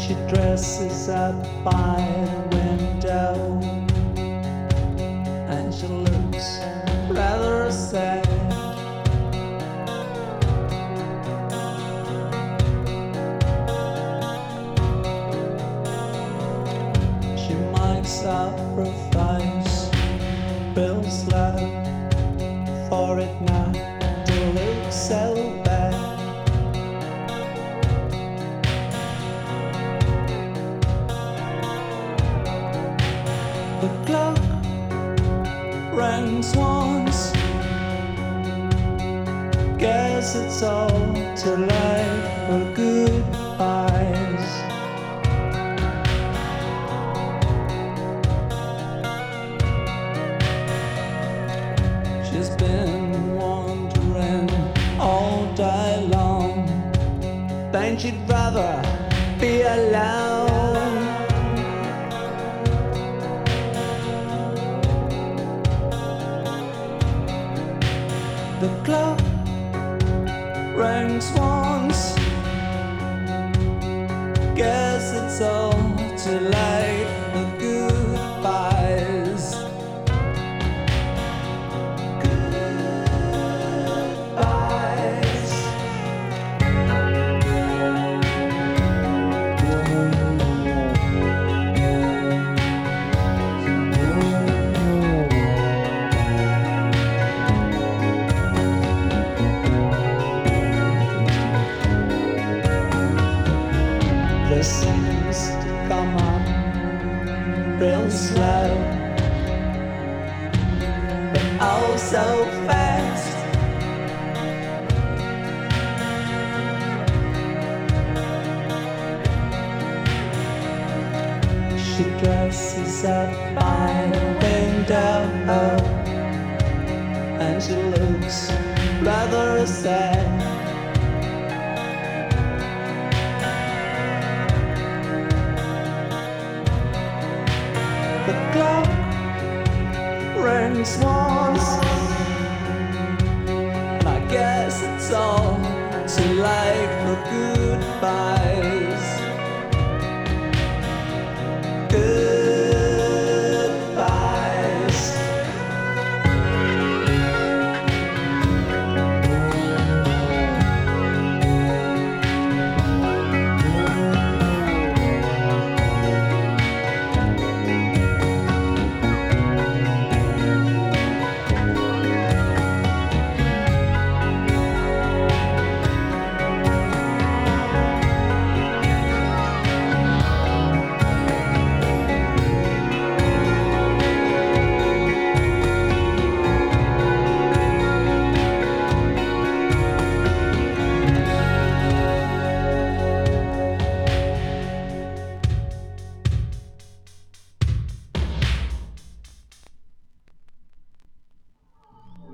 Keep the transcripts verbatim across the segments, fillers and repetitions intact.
She dresses up by the window and she looks rather sad. She might sacrifice Bill's love for it now to look so bad. The clock rings once. Guess it's all too late for goodbyes. She's been wandering all day long. Then she'd rather be alone. The clock rings once. Guess it's all too late for goodbyes. Goodbyes. The seems to come up real slow, but oh so fast. She dresses up by the window and she looks rather sad. The clock rings once, and I guess it's all too late for goodbyes. Goodbyes.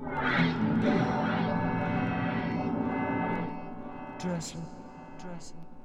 Dressing, dressing.